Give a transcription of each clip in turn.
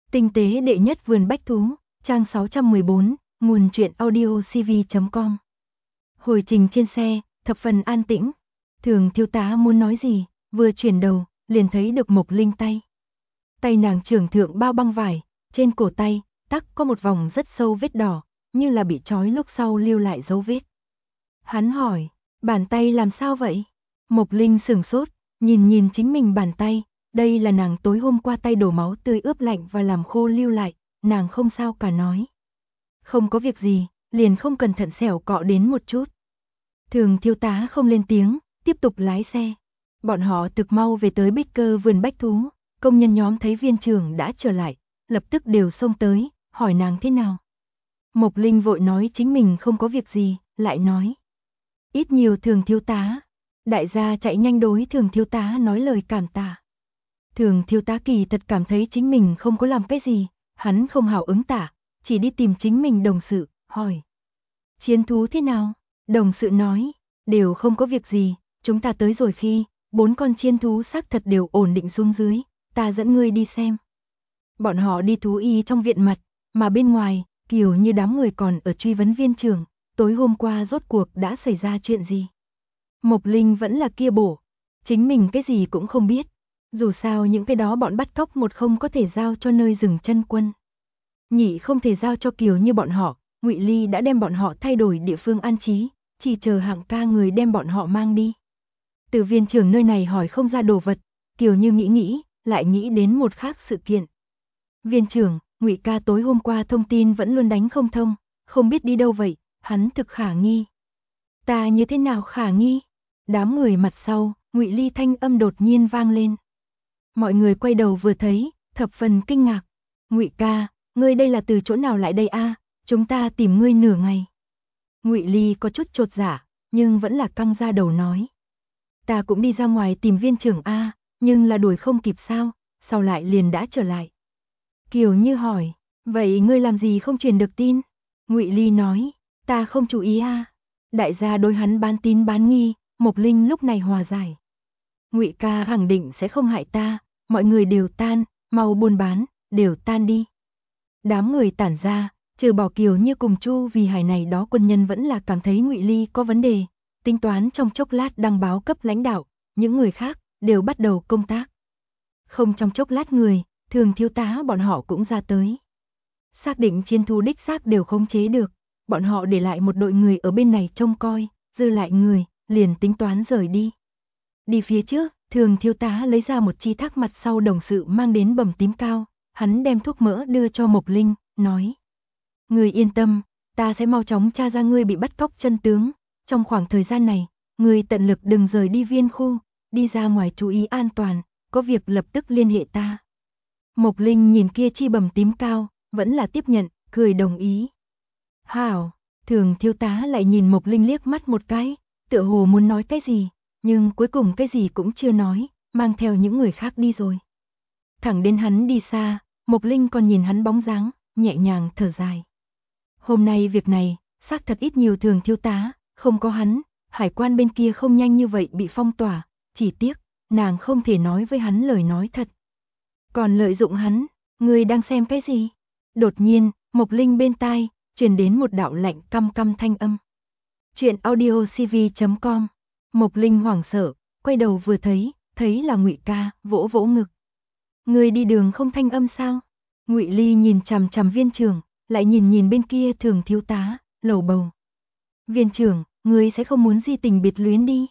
Tinh tế đệ nhất vườn bách thú, trang 614, nguồn truyện audio cv.com. Hồi trình trên xe, thập phần an tĩnh. Thường thiếu tá muốn nói gì, vừa chuyển đầu, liền thấy được Mộc Linh tay. Tay nàng trưởng thượng bao băng vải, trên cổ tay, tắc có một vòng rất sâu vết đỏ, như là bị trói lúc sau lưu lại dấu vết. Hắn hỏi, bàn tay làm sao vậy? Mộc Linh sửng sốt, nhìn chính mình bàn tay, đây là nàng tối hôm qua tay đổ máu tươi ướp lạnh và làm khô lưu lại, nàng không sao cả nói. Không có việc gì, liền không cẩn thận xẻo cọ đến một chút. Thường thiếu tá không lên tiếng, tiếp tục lái xe. Bọn họ thực mau về tới Baker vườn bách thú, công nhân nhóm thấy viên trưởng đã trở lại, lập tức đều xông tới, hỏi nàng thế nào. Mộc Linh vội nói chính mình không có việc gì, lại nói. Ít nhiều thường thiếu tá. Đại gia chạy nhanh đối thường thiếu tá nói lời cảm tạ. Thường thiếu tá kỳ thật cảm thấy chính mình không có làm cái gì, hắn không hào ứng tả, chỉ đi tìm chính mình đồng sự, hỏi. Chiến thú thế nào? Đồng sự nói, đều không có việc gì, chúng ta tới rồi khi, 4 con chiến thú xác thật đều ổn định xuống dưới, ta dẫn ngươi đi xem. Bọn họ đi thú y trong viện mặt, mà bên ngoài, kiểu như đám người còn ở truy vấn viên trưởng, tối hôm qua rốt cuộc đã xảy ra chuyện gì. Mộc Linh vẫn là kia bổ, chính mình cái gì cũng không biết, dù sao những cái đó bọn bắt cóc một không có thể giao cho nơi dừng chân quân. Nhị không thể giao cho kiểu như bọn họ, Ngụy Ly đã đem bọn họ thay đổi địa phương an trí, chỉ chờ Hạng ca người đem bọn họ mang đi. Từ viên trưởng nơi này hỏi không ra đồ vật, kiểu như nghĩ, lại nghĩ đến một khác sự kiện. Viên trưởng, Ngụy ca tối hôm qua thông tin vẫn luôn đánh không thông, không biết đi đâu vậy, hắn thực khả nghi. Ta như thế nào khả nghi? Đám người mặt sau, Ngụy Ly thanh âm đột nhiên vang lên. Mọi người quay đầu vừa thấy, thập phần kinh ngạc. Ngụy ca, ngươi đây là từ chỗ nào lại đây a? Chúng ta tìm ngươi nửa ngày. Ngụy Ly có chút chột dạ, nhưng vẫn là căng ra đầu nói. Ta cũng đi ra ngoài tìm viên trưởng a, nhưng là đuổi không kịp sao, sau lại liền đã trở lại. Kiều Như hỏi, vậy ngươi làm gì không truyền được tin? Ngụy Ly nói, ta không chú ý a. Đại gia đối hắn bán tín bán nghi, Mộc Linh lúc này hòa giải. Ngụy ca khẳng định sẽ không hại ta, mọi người đều tan, mau buôn bán, đều tan đi. Đám người tản ra, trừ bỏ Kiều Như cùng Chu vì hải này đó quân nhân vẫn là cảm thấy Ngụy Ly có vấn đề, tính toán trong chốc lát đăng báo cấp lãnh đạo, những người khác đều bắt đầu công tác. Không trong chốc lát người, thường thiếu tá bọn họ cũng ra tới. Xác định chiến thú đích xác đều khống chế được, bọn họ để lại một đội người ở bên này trông coi, dư lại người, liền tính toán rời đi. Đi phía trước, thường thiếu tá lấy ra một chi thác mặt sau đồng sự mang đến bầm tím cao, hắn đem thuốc mỡ đưa cho Mộc Linh, nói. Người yên tâm, ta sẽ mau chóng tra ra ngươi bị bắt cóc chân tướng, trong khoảng thời gian này, ngươi tận lực đừng rời đi viên khu, đi ra ngoài chú ý an toàn, có việc lập tức liên hệ ta. Mộc Linh nhìn kia chi bầm tím cao, vẫn là tiếp nhận, cười đồng ý. Hảo, thường thiếu tá lại nhìn Mộc Linh liếc mắt một cái, tựa hồ muốn nói cái gì, nhưng cuối cùng cái gì cũng chưa nói, mang theo những người khác đi rồi. Thẳng đến hắn đi xa, Mộc Linh còn nhìn hắn bóng dáng, nhẹ nhàng thở dài. Hôm nay việc này, xác thật ít nhiều thường thiếu tá, không có hắn, hải quan bên kia không nhanh như vậy bị phong tỏa, chỉ tiếc, nàng không thể nói với hắn lời nói thật. Còn lợi dụng hắn, người đang xem cái gì? Đột nhiên, Mộc Linh bên tai, truyền đến một đạo lạnh căm căm thanh âm. Chuyện audio cv.com. Mộc Linh hoảng sợ, quay đầu vừa thấy là Ngụy ca, vỗ vỗ ngực. Người đi đường không thanh âm sao? Ngụy Ly nhìn chằm chằm viên trưởng, lại nhìn bên kia thường thiếu tá, lầu bầu. Viên trưởng, người sẽ không muốn di tình biệt luyến đi.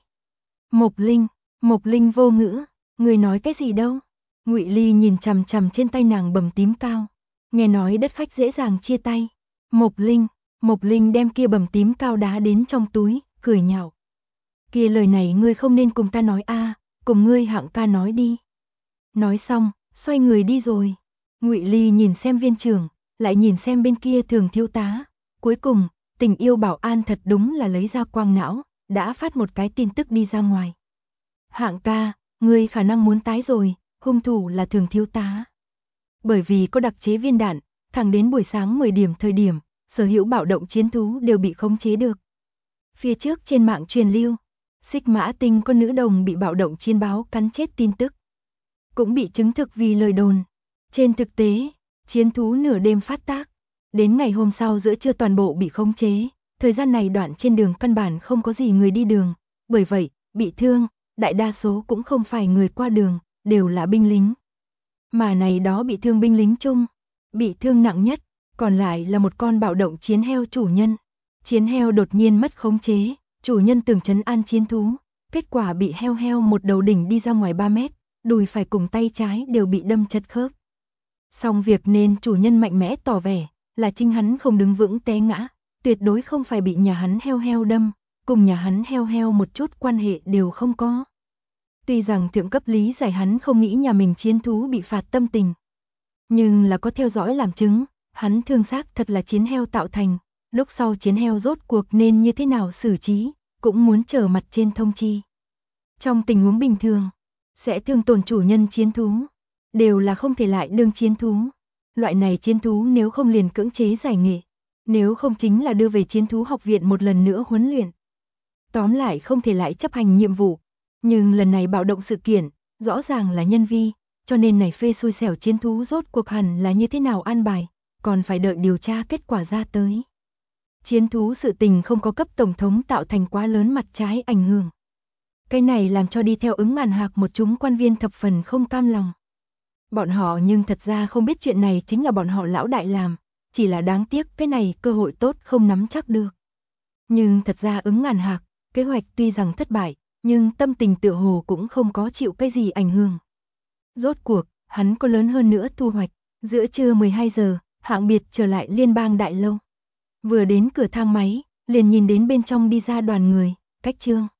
Mộc Linh vô ngữ, người nói cái gì đâu? Ngụy Ly nhìn chằm chằm trên tay nàng bầm tím cao, nghe nói đất khách dễ dàng chia tay. Mộc Linh đem kia bầm tím cao đá đến trong túi, cười nhạo. Kia lời này ngươi không nên cùng ta nói a, cùng ngươi Hạng ca nói đi. Nói xong, xoay người đi rồi. Ngụy Ly nhìn xem viên trưởng, lại nhìn xem bên kia thường thiếu tá. Cuối cùng, tình yêu bảo an thật đúng là lấy ra quang não, đã phát một cái tin tức đi ra ngoài. Hạng ca, ngươi khả năng muốn tái rồi, hung thủ là thường thiếu tá. Bởi vì có đặc chế viên đạn, thẳng đến buổi sáng 10 điểm thời điểm, sở hữu bạo động chiến thú đều bị khống chế được. Phía trước trên mạng truyền lưu, Xích Mã Tinh con nữ đồng bị bạo động chiến báo cắn chết tin tức. Cũng bị chứng thực vì lời đồn. Trên thực tế, Chiến thú nửa đêm phát tác. Đến ngày hôm sau giữa trưa toàn bộ bị khống chế. Thời gian này đoạn trên đường căn bản không có gì người đi đường. Bởi vậy, bị thương, đại đa số cũng không phải người qua đường, đều là binh lính. Mà này đó bị thương binh lính chung. Bị thương nặng nhất, còn lại là một con bạo động chiến heo chủ nhân. Chiến heo đột nhiên mất khống chế, chủ nhân tưởng trấn an chiến thú. Kết quả bị heo một đầu đỉnh đi ra ngoài 3 mét, đùi phải cùng tay trái đều bị đâm chật khớp. Xong việc nên chủ nhân mạnh mẽ tỏ vẻ là chính hắn không đứng vững té ngã, tuyệt đối không phải bị nhà hắn heo đâm, cùng nhà hắn heo một chút quan hệ đều không có. Tuy rằng thượng cấp lý giải hắn không nghĩ nhà mình chiến thú bị phạt tâm tình, nhưng là có theo dõi làm chứng, hắn thương xác thật là chiến heo tạo thành, lúc sau chiến heo rốt cuộc nên như thế nào xử trí, cũng muốn chờ mặt trên thông chi. Trong tình huống bình thường, sẽ thương tổn chủ nhân chiến thú, đều là không thể lại đương chiến thú. Loại này chiến thú nếu không liền cưỡng chế giải nghệ, nếu không chính là đưa về chiến thú học viện một lần nữa huấn luyện. Tóm lại không thể lại chấp hành nhiệm vụ, nhưng lần này bạo động sự kiện, rõ ràng là nhân vi, cho nên này phê xui xẻo chiến thú rốt cuộc hẳn là như thế nào an bài, còn phải đợi điều tra kết quả ra tới. Chiến thú sự tình không có cấp tổng thống tạo thành quá lớn mặt trái ảnh hưởng. Cái này làm cho đi theo ứng màn hạc một chúng quan viên thập phần không cam lòng. Bọn họ nhưng thật ra không biết chuyện này chính là bọn họ lão đại làm, chỉ là đáng tiếc cái này cơ hội tốt không nắm chắc được. Nhưng thật ra ứng màn hạc, kế hoạch tuy rằng thất bại, nhưng tâm tình tựa hồ cũng không có chịu cái gì ảnh hưởng. Rốt cuộc, hắn có lớn hơn nữa thu hoạch, giữa trưa 12 giờ, hạng biệt trở lại liên bang đại lâu. Vừa đến cửa thang máy, liền nhìn đến bên trong đi ra đoàn người, cách Trương